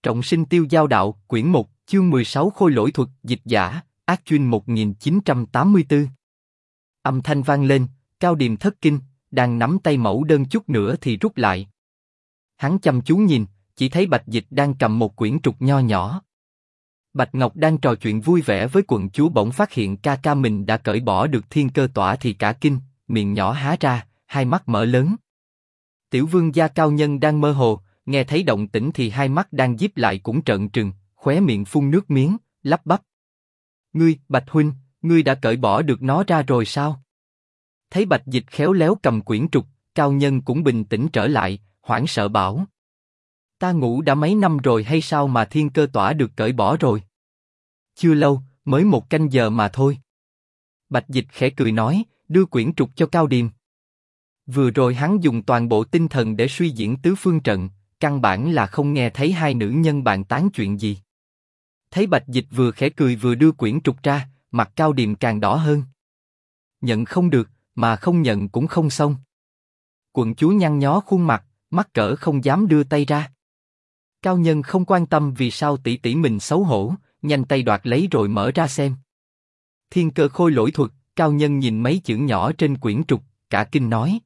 Trọng sinh tiêu giao đạo, quyển 1, chương 16 khôi lỗi thuật, dịch giả, Ác Chuyên 1984. Âm thanh vang lên, Cao Điềm thất kinh, đang nắm tay mẫu đơn chút nữa thì rút lại. Hắn chăm chú nhìn, chỉ thấy Bạch Dịch đang cầm một quyển trục nho nhỏ. Bạch Ngọc đang trò chuyện vui vẻ với quận chúa bỗng phát hiện ca ca mình đã cởi bỏ được thiên cơ tỏa thì cả kinh, miệng nhỏ há ra, hai mắt mở lớn. Tiểu vương gia Cao Nhân đang mơ hồ, nghe thấy động tĩnh thì hai mắt đang díp lại cũng trợn trừng, khóe miệng phun nước miếng, lắp bắp. Ngươi, Bạch huynh, ngươi đã cởi bỏ được nó ra rồi sao? Thấy Bạch Dịch khéo léo cầm quyển trục, Cao Nhân cũng bình tĩnh trở lại, hoảng sợ bảo. Ta ngủ đã mấy năm rồi hay sao mà thiên cơ tỏa được cởi bỏ rồi? Chưa lâu, mới 1 canh giờ mà thôi. Bạch Dịch khẽ cười nói, đưa quyển trục cho Cao Điềm. Vừa rồi hắn dùng toàn bộ tinh thần để suy diễn tứ phương trận, căn bản là không nghe thấy hai nữ nhân bàn tán chuyện gì. Thấy Bạch Dịch vừa khẽ cười vừa đưa quyển trục ra, mặt Cao Điềm càng đỏ hơn. Nhận không được, mà không nhận cũng không xong. Quận chúa nhăn nhó khuôn mặt, mắc cỡ không dám đưa tay ra. Cao Nhân không quan tâm vì sao tỷ tỷ mình xấu hổ, nhanh tay đoạt lấy rồi mở ra xem. Thiên cơ khôi lỗi thuật, Cao Nhân nhìn mấy chữ nhỏ trên quyển trục, cả kinh nói.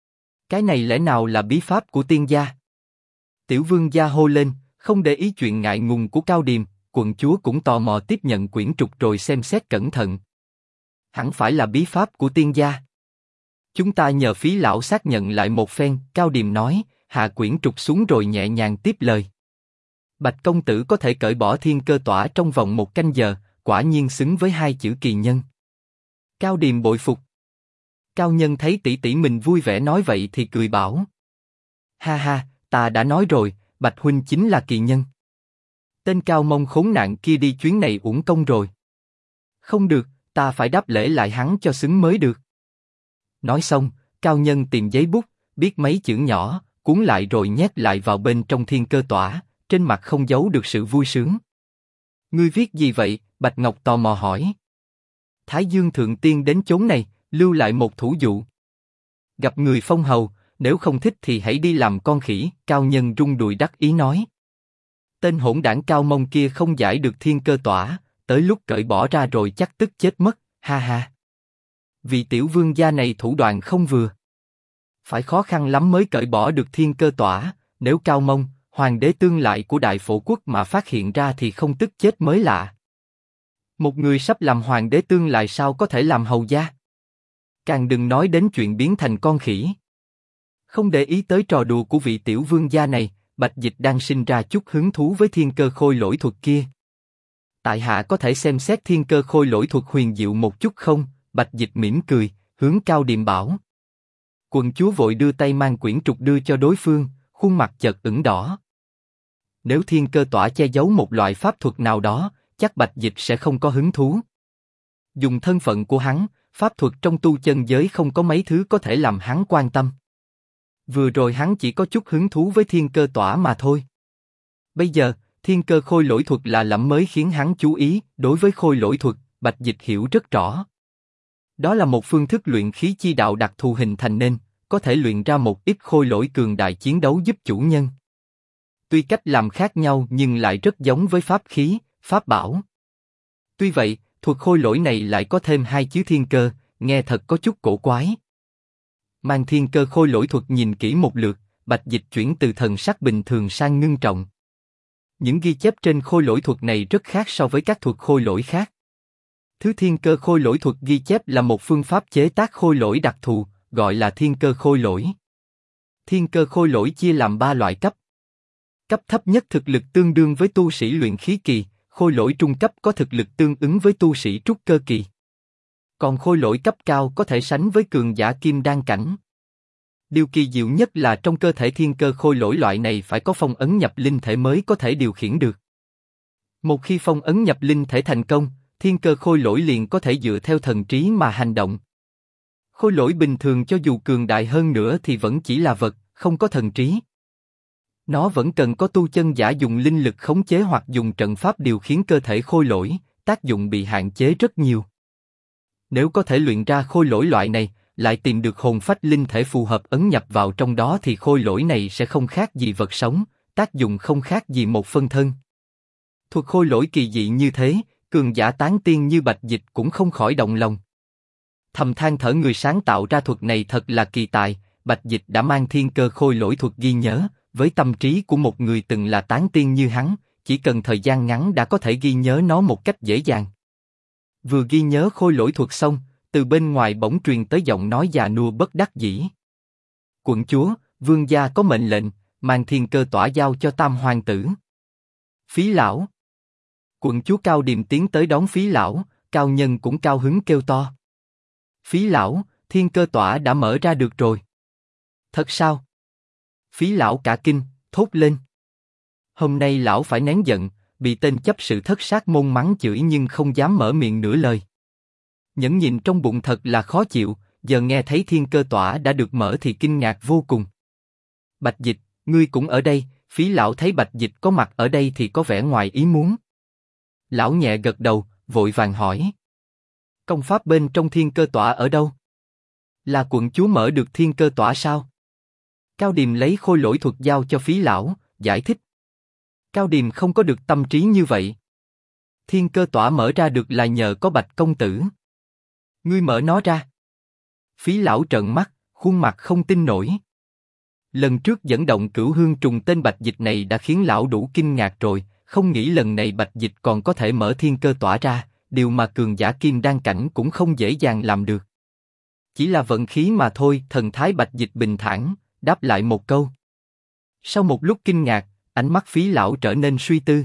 Cái này lẽ nào là bí pháp của tiên gia? Tiểu vương gia hô lên, không để ý chuyện ngại ngùng của Cao Điềm, quận chúa cũng tò mò tiếp nhận quyển trục rồi xem xét cẩn thận. Hẳn phải là bí pháp của tiên gia. Chúng ta nhờ Phí lão xác nhận lại một phen, Cao Điềm nói, hạ quyển trục xuống rồi nhẹ nhàng tiếp lời. Bạch công tử có thể cởi bỏ thiên cơ tỏa trong vòng 1 canh giờ, quả nhiên xứng với 2 chữ kỳ nhân. Cao Điềm bội phục. Cao Nhân thấy tỷ tỷ mình vui vẻ nói vậy thì cười bảo. Ha ha, ta đã nói rồi, Bạch huynh chính là kỳ nhân. Tên Cao Mông khốn nạn kia đi chuyến này uổng công rồi. Không được, ta phải đáp lễ lại hắn cho xứng mới được. Nói xong, Cao Nhân tìm giấy bút, viết mấy chữ nhỏ, cuốn lại rồi nhét lại vào bên trong thiên cơ tỏa, trên mặt không giấu được sự vui sướng. Ngươi viết gì vậy? Bạch Ngọc tò mò hỏi. Thái Dương Thượng Tiên đến chốn này, lưu lại một thủ dụ. Gặp người phong hầu, nếu không thích thì hãy đi làm con khỉ. Cao Nhân rung đùi đắc ý nói. Tên hỗn đảng Cao Mông kia không giải được thiên cơ tỏa, tới lúc cởi bỏ ra rồi chắc tức chết mất, ha ha. Vị tiểu vương gia này thủ đoạn không vừa. Phải khó khăn lắm mới cởi bỏ được thiên cơ tỏa, nếu Cao Mông, hoàng đế tương lại của Đại Phổ Quốc mà phát hiện ra thì không tức chết mới lạ. Một người sắp làm hoàng đế tương lại sao có thể làm hầu gia? Càng đừng nói đến chuyện biến thành con khỉ. Không để ý tới trò đùa của vị tiểu vương gia này, Bạch Dịch đang sinh ra chút hứng thú với thiên cơ khôi lỗi thuật kia. Tại hạ có thể xem xét thiên cơ khôi lỗi thuật huyền diệu một chút không? Bạch Dịch mỉm cười, hướng Cao Điềm bảo. Quận chúa vội đưa tay mang quyển trục đưa cho đối phương, khuôn mặt chợt ửng đỏ. Nếu thiên cơ tỏa che giấu một loại pháp thuật nào đó, chắc Bạch Dịch sẽ không có hứng thú. Dùng thân phận của hắn, pháp thuật trong tu chân giới không có mấy thứ có thể làm hắn quan tâm. Vừa rồi hắn chỉ có chút hứng thú với thiên cơ tỏa mà thôi. Bây giờ, thiên cơ khôi lỗi thuật là lẫm mới khiến hắn chú ý. Đối với khôi lỗi thuật, Bạch Dịch hiểu rất rõ. Đó là một phương thức luyện khí chi đạo đặc thù hình thành nên, có thể luyện ra một ít khôi lỗi cường đại chiến đấu giúp chủ nhân. Tuy cách làm khác nhau nhưng lại rất giống với pháp khí, pháp bảo. Tuy vậy, thuật khôi lỗi này lại có thêm 2 chữ thiên cơ, nghe thật có chút cổ quái. Mang thiên cơ khôi lỗi thuật nhìn kỹ một lượt, Bạch Dịch chuyển từ thần sắc bình thường sang ngưng trọng. Những ghi chép trên khôi lỗi thuật này rất khác so với các thuật khôi lỗi khác. Thứ thiên cơ khôi lỗi thuật ghi chép là một phương pháp chế tác khôi lỗi đặc thù, gọi là thiên cơ khôi lỗi. Thiên cơ khôi lỗi chia làm 3 loại cấp. Cấp thấp nhất thực lực tương đương với tu sĩ luyện khí kỳ, khôi lỗi trung cấp có thực lực tương ứng với tu sĩ trúc cơ kỳ. Còn khôi lỗi cấp cao có thể sánh với cường giả kim đan cảnh. Điều kỳ diệu nhất là trong cơ thể thiên cơ khôi lỗi loại này phải có phong ấn nhập linh thể mới có thể điều khiển được. Một khi phong ấn nhập linh thể thành công, thiên cơ khôi lỗi liền có thể dựa theo thần trí mà hành động. Khôi lỗi bình thường cho dù cường đại hơn nữa thì vẫn chỉ là vật, không có thần trí. Nó vẫn cần có tu chân giả dùng linh lực khống chế hoặc dùng trận pháp điều khiển cơ thể khôi lỗi, tác dụng bị hạn chế rất nhiều. Nếu có thể luyện ra khôi lỗi loại này, lại tìm được hồn phách linh thể phù hợp ấn nhập vào trong đó thì khôi lỗi này sẽ không khác gì vật sống, tác dụng không khác gì một phân thân. Thuật khôi lỗi kỳ dị như thế, cường giả tán tiên như Bạch Dịch cũng không khỏi động lòng. Thầm than thở, người sáng tạo ra thuật này thật là kỳ tài. Bạch Dịch đã mang thiên cơ khôi lỗi thuật ghi nhớ, với tâm trí của một người từng là tán tiên như hắn, chỉ cần thời gian ngắn đã có thể ghi nhớ nó một cách dễ dàng. Vừa ghi nhớ khôi lỗi thuật xong, từ bên ngoài bỗng truyền tới giọng nói già nua bất đắc dĩ. Quận chúa, vương gia có mệnh lệnh, mang thiên cơ tỏa giao cho Tam hoàng tử. Phí lão. Quận chúa Cao Điềm tiến tới đón Phí lão, Cao Nhân cũng cao hứng kêu to. Phí lão, thiên cơ tỏa đã mở ra được rồi. Thật sao? Phí lão cả kinh, thốt lên. Hôm nay lão phải nén giận, bị tên chấp sự Thất Sát môn mắng chửi nhưng không dám mở miệng nửa lời. Nhẫn nhịn trong bụng thật là khó chịu, giờ nghe thấy thiên cơ tỏa đã được mở thì kinh ngạc vô cùng. Bạch Dịch, ngươi cũng ở đây? Phí lão thấy Bạch Dịch có mặt ở đây thì có vẻ ngoài ý muốn. Lão nhẹ gật đầu, vội vàng hỏi. Công pháp bên trong thiên cơ tỏa ở đâu? Là quận chúa mở được thiên cơ tỏa sao? Cao Điềm lấy khôi lỗi thuật giao cho Phí lão, giải thích. Cao Điềm không có được tâm trí như vậy. Thiên cơ tỏa mở ra được là nhờ có Bạch công tử. Ngươi mở nó ra. Phí lão trợn mắt, khuôn mặt không tin nổi. Lần trước dẫn động Cửu Hương trùng tên Bạch Dịch này đã khiến lão đủ kinh ngạc rồi, không nghĩ lần này Bạch Dịch còn có thể mở thiên cơ tỏa ra, điều mà cường giả kim đan cảnh cũng không dễ dàng làm được. Chỉ là vận khí mà thôi. Thần thái Bạch Dịch bình thản, đáp lại một câu. Sau một lúc kinh ngạc, ánh mắt Phí lão trở nên suy tư.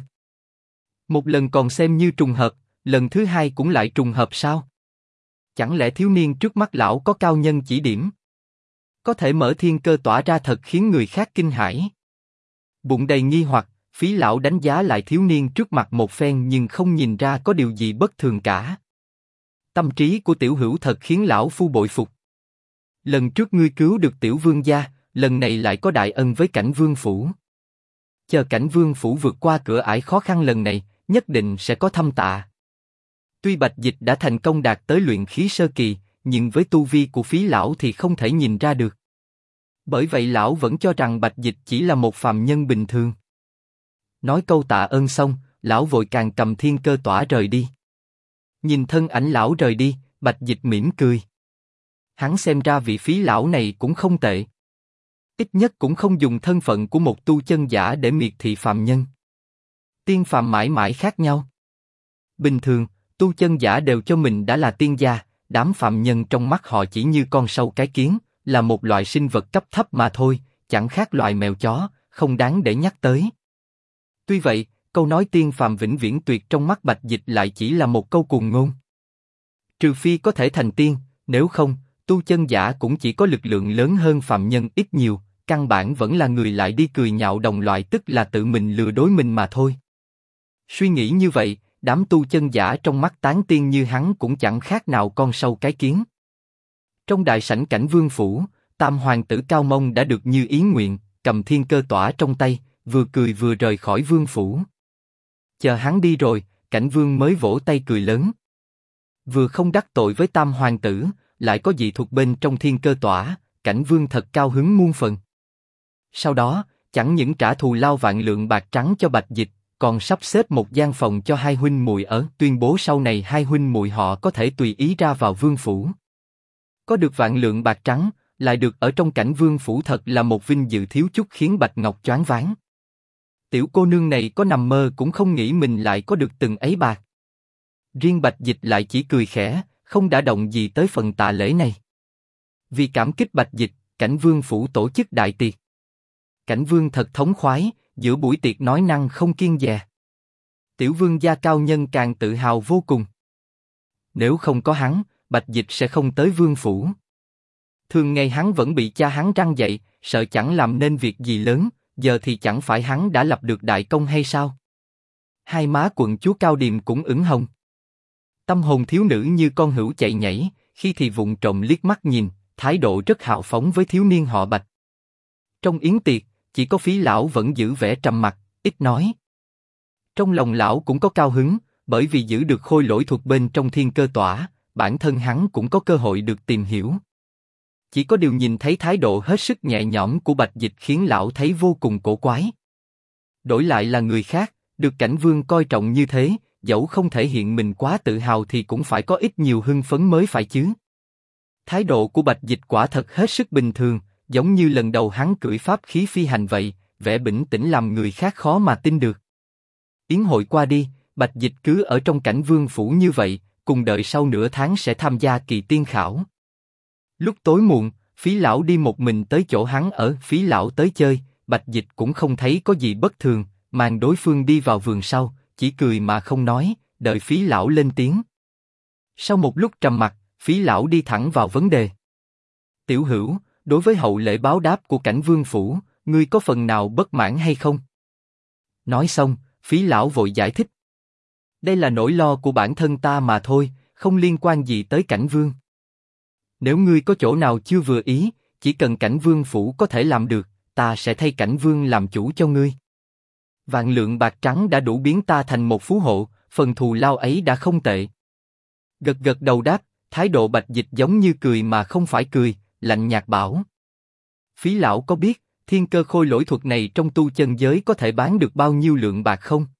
Một lần còn xem như trùng hợp, lần thứ hai cũng lại trùng hợp sao? Chẳng lẽ thiếu niên trước mắt lão có cao nhân chỉ điểm? Có thể mở thiên cơ tỏa ra thật khiến người khác kinh hãi. Bụng đầy nghi hoặc, Phí lão đánh giá lại thiếu niên trước mặt một phen nhưng không nhìn ra có điều gì bất thường cả. Tâm trí của tiểu hữu thật khiến lão phu bội phục. Lần trước ngươi cứu được tiểu vương gia, lần này lại có đại ân với Cảnh Vương phủ. Chờ Cảnh Vương phủ vượt qua cửa ải khó khăn lần này, nhất định sẽ có thâm tạ. Tuy Bạch Dịch đã thành công đạt tới luyện khí sơ kỳ, nhưng với tu vi của Phí lão thì không thể nhìn ra được. Bởi vậy lão vẫn cho rằng Bạch Dịch chỉ là một phàm nhân bình thường. Nói câu tạ ơn xong, lão vội càng cầm thiên cơ tỏa rời đi. Nhìn thân ảnh lão rời đi, Bạch Dịch mỉm cười. Hắn xem ra vị Phí lão này cũng không tệ. Ít nhất cũng không dùng thân phận của một tu chân giả để miệt thị phàm nhân. Tiên phàm mãi mãi khác nhau. Bình thường, tu chân giả đều cho mình đã là tiên gia, đám phàm nhân trong mắt họ chỉ như con sâu cái kiến, là một loại sinh vật cấp thấp mà thôi, chẳng khác loại mèo chó, không đáng để nhắc tới. Tuy vậy, câu nói tiên phàm vĩnh viễn tuyệt trong mắt Bạch Dịch lại chỉ là một câu cuồng ngôn. Trừ phi có thể thành tiên, nếu không, tu chân giả cũng chỉ có lực lượng lớn hơn phàm nhân ít nhiều, căn bản vẫn là người lại đi cười nhạo đồng loại, tức là tự mình lừa dối mình mà thôi. Suy nghĩ như vậy, đám tu chân giả trong mắt tán tiên như hắn cũng chẳng khác nào con sâu cái kiến. Trong đại sảnh Cảnh Vương phủ, Tam hoàng tử Cao Mông đã được như ý nguyện, cầm thiên cơ tỏa trong tay, vừa cười vừa rời khỏi vương phủ. Chờ hắn đi rồi, Cảnh Vương mới vỗ tay cười lớn. Vừa không đắc tội với Tam hoàng tử, lại có dị thuật bên trong thiên cơ tỏa, Cảnh Vương thật cao hứng muôn phần. Sau đó, chẳng những trả thù lao vạn lượng bạc trắng cho Bạch Dịch, còn sắp xếp một gian phòng cho hai huynh muội ở, tuyên bố sau này hai huynh muội họ có thể tùy ý ra vào vương phủ. Có được vạn lượng bạc trắng, lại được ở trong Cảnh Vương phủ thật là một vinh dự thiếu chút khiến Bạch Ngọc choáng váng. Tiểu cô nương này có nằm mơ cũng không nghĩ mình lại có được từng ấy bạc. Riêng Bạch Dịch lại chỉ cười khẽ, không đả động gì tới phần tạ lễ này. Vì cảm kích Bạch Dịch, Cảnh Vương phủ tổ chức đại tiệc. Cảnh Vương thật thống khoái, giữa buổi tiệc nói năng không kiêng dè. Tiểu vương gia Cao Nhân càng tự hào vô cùng. Nếu không có hắn, Bạch Dịch sẽ không tới vương phủ. Thường ngày hắn vẫn bị cha hắn răn dạy, sợ chẳng làm nên việc gì lớn, giờ thì chẳng phải hắn đã lập được đại công hay sao? Hai má quận chúa Cao Điềm cũng ửng hồng. Tâm hồn thiếu nữ như con hươu chạy nhảy, khi thì vụng trộm liếc mắt nhìn, thái độ rất hào phóng với thiếu niên họ Bạch. Trong yến tiệc, chỉ có Phí lão vẫn giữ vẻ trầm mặc, ít nói. Trong lòng lão cũng có cao hứng, bởi vì giữ được khôi lỗi thuật bên trong thiên cơ tỏa, bản thân hắn cũng có cơ hội được tìm hiểu. Chỉ có điều nhìn thấy thái độ hết sức nhẹ nhõm của Bạch Dịch khiến lão thấy vô cùng cổ quái. đổi lại là người khác, được cảnh vương coi trọng như thế, dẫu không thể hiện mình quá tự hào thì cũng phải có ít nhiều hưng phấn mới phải chứ. Thái độ của Bạch Dịch quả thật hết sức bình thường, giống như lần đầu hắn cưỡi pháp khí phi hành vậy, vẻ bình tĩnh làm người khác khó mà tin được. Yến hội qua đi, Bạch Dịch cứ ở trong cảnh vương phủ như vậy, cùng đợi sau nửa tháng sẽ tham gia kỳ tiên khảo. Lúc tối muộn, Phí lão đi một mình tới chỗ hắn ở. Phí lão tới chơi, Bạch Dịch cũng không thấy có gì bất thường, màn đối phương đi vào vườn sau, chỉ cười mà không nói, đợi Phí lão lên tiếng. Sau một lúc trầm mặc, Phí lão đi thẳng vào vấn đề. Tiểu Hữu, đối với hậu lễ báo đáp của cảnh vương phủ, ngươi có phần nào bất mãn hay không? Nói xong, Phí lão vội giải thích. Đây là nỗi lo của bản thân ta mà thôi, không liên quan gì tới cảnh vương. Nếu ngươi có chỗ nào chưa vừa ý, chỉ cần cảnh vương phủ có thể làm được, ta sẽ thay cảnh vương làm chủ cho ngươi. Vạn lượng bạc trắng đã đủ biến ta thành một phú hộ, phần thù lao ấy đã không tệ. Gật gật đầu đáp, thái độ Bạch Dịch giống như cười mà không phải cười, lạnh nhạt bảo. Phí lão có biết, thiên cơ khôi lỗi thuật này trong tu chân giới có thể bán được bao nhiêu lượng bạc không?